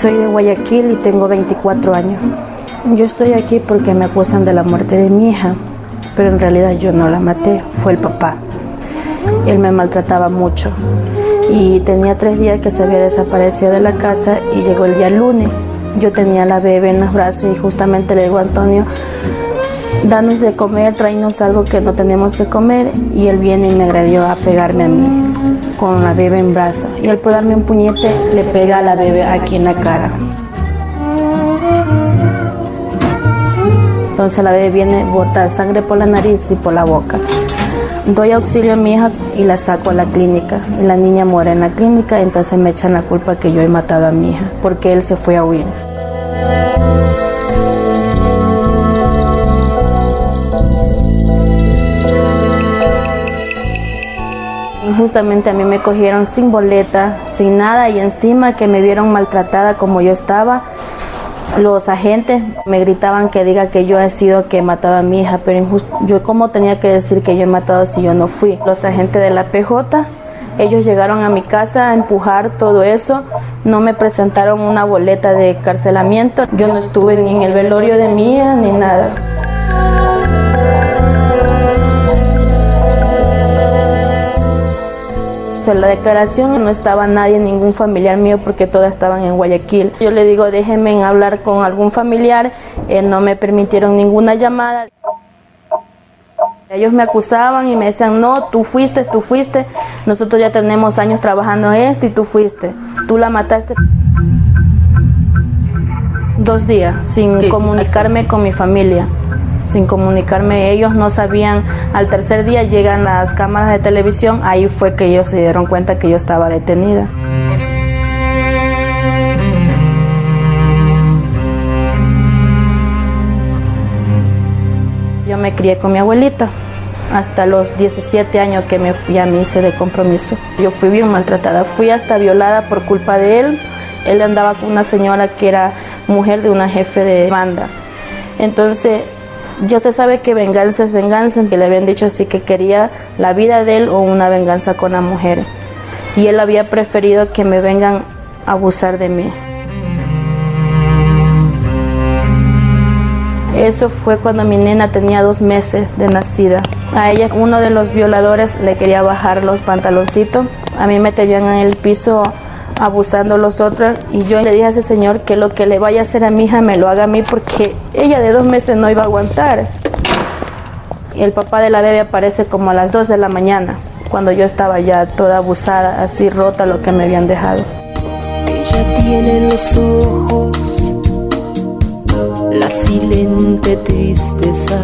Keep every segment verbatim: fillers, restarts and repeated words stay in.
Soy de Guayaquil y tengo veinticuatro años. Yo estoy aquí porque me acusan de la muerte de mi hija, pero en realidad yo no la maté, fue el papá. Él me maltrataba mucho y tenía tres días que se había desaparecido de la casa y llegó el día lunes. Yo tenía a la bebé en los brazos y justamente le digo a Antonio, danos de comer, tráenos algo que no tenemos que comer, y él viene y me agredió a pegarme a mí con la bebé en brazos, y él por darme un puñete le pega a la bebé aquí en la cara. Entonces la bebé viene, bota sangre por la nariz y por la boca. Doy auxilio a mi hija y la saco a la clínica, y la niña muere en la clínica. Entonces me echan la culpa que yo he matado a mi hija porque él se fue a huir. Justamente a mí me cogieron sin boleta, sin nada, y encima que me vieron maltratada como yo estaba. Los agentes me gritaban que diga que yo he sido que he matado a mi hija, pero injust- yo cómo tenía que decir que yo he matado si yo no fui. Los agentes de la P J, ellos llegaron a mi casa a empujar todo eso, no me presentaron una boleta de encarcelamiento, yo no estuve ni en el velorio de mi hija ni nada. En la declaración no estaba nadie, ningún familiar mío, porque todas estaban en Guayaquil. Yo le digo, déjenme hablar con algún familiar, eh, no me permitieron ninguna llamada. Ellos me acusaban y me decían, no, tú fuiste, tú fuiste, nosotros ya tenemos años trabajando en esto y tú fuiste, tú la mataste. Dos días sin sí, comunicarme con mi familia. Sin comunicarme, ellos no sabían. Al tercer día llegan las cámaras de televisión, ahí fue que ellos se dieron cuenta que yo estaba detenida. Yo me crié con mi abuelita hasta los diecisiete años que me fui a misa de compromiso. Yo fui bien maltratada, fui hasta violada por culpa de él. Él andaba con una señora que era mujer de una jefe de banda. Entonces, yo te sabe que venganza es venganza, que le habían dicho sí que quería la vida de él o una venganza con la mujer. Y él había preferido que me vengan a abusar de mí. Eso fue cuando mi nena tenía dos meses de nacida. A ella uno de los violadores le quería bajar los pantaloncitos. A mí me tenían en el piso abusando los otros, y yo le dije a ese señor que lo que le vaya a hacer a mi hija me lo haga a mí, porque ella de dos meses no iba a aguantar. Y el papá de la bebé aparece como a las dos de la mañana, cuando yo estaba ya toda abusada, así rota lo que me habían dejado. Ella tiene los ojos la silente tristeza,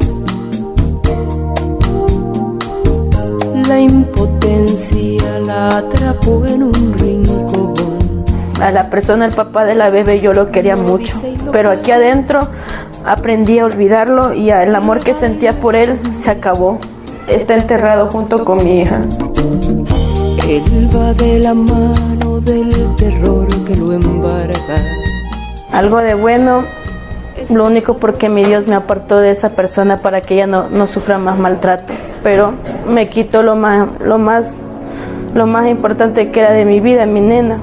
la impotencia la atrapó en un rincón. A la persona, el papá de la bebé, yo lo quería mucho, pero aquí adentro aprendí a olvidarlo, y el amor que sentía por él se acabó. Está enterrado junto con mi hija. Él va de la mano del terror que lo embarga. Algo de bueno, lo único porque mi Dios me apartó de esa persona para que ella no, no sufra más maltrato, pero me quitó lo más, lo más, lo más importante que era de mi vida, mi nena.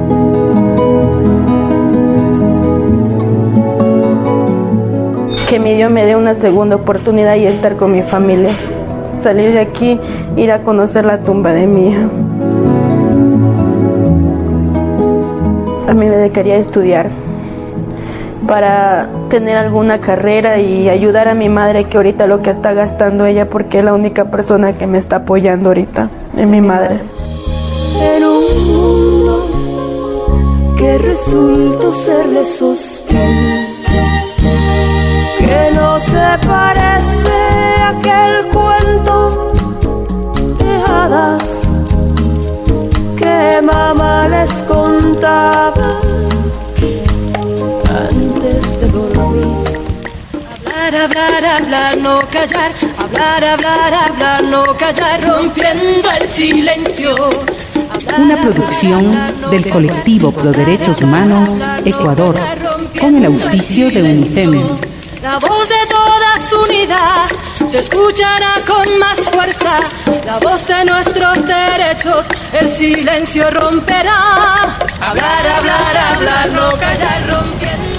Que mi Dios me dé una segunda oportunidad y estar con mi familia. Salir de aquí, ir a conocer la tumba de mi hija. A mí me quería estudiar para tener alguna carrera y ayudar a mi madre, que ahorita lo que está gastando ella, porque es la única persona que me está apoyando ahorita, es mi madre. En un mundo que resultó serle sostén, que no se parece a aquel cuento de hadas que mamá les contaba antes de dormir. Hablar, hablar, hablar, no callar. Hablar, hablar, hablar, no callar, rompiendo el silencio. Una producción del colectivo Pro Derechos Humanos Ecuador, con el auspicio de UNIFEM. La voz de todas unidas se escuchará con más fuerza. La voz de nuestros derechos el silencio romperá. Hablar, hablar, hablar. hablar, no callar, rompiendo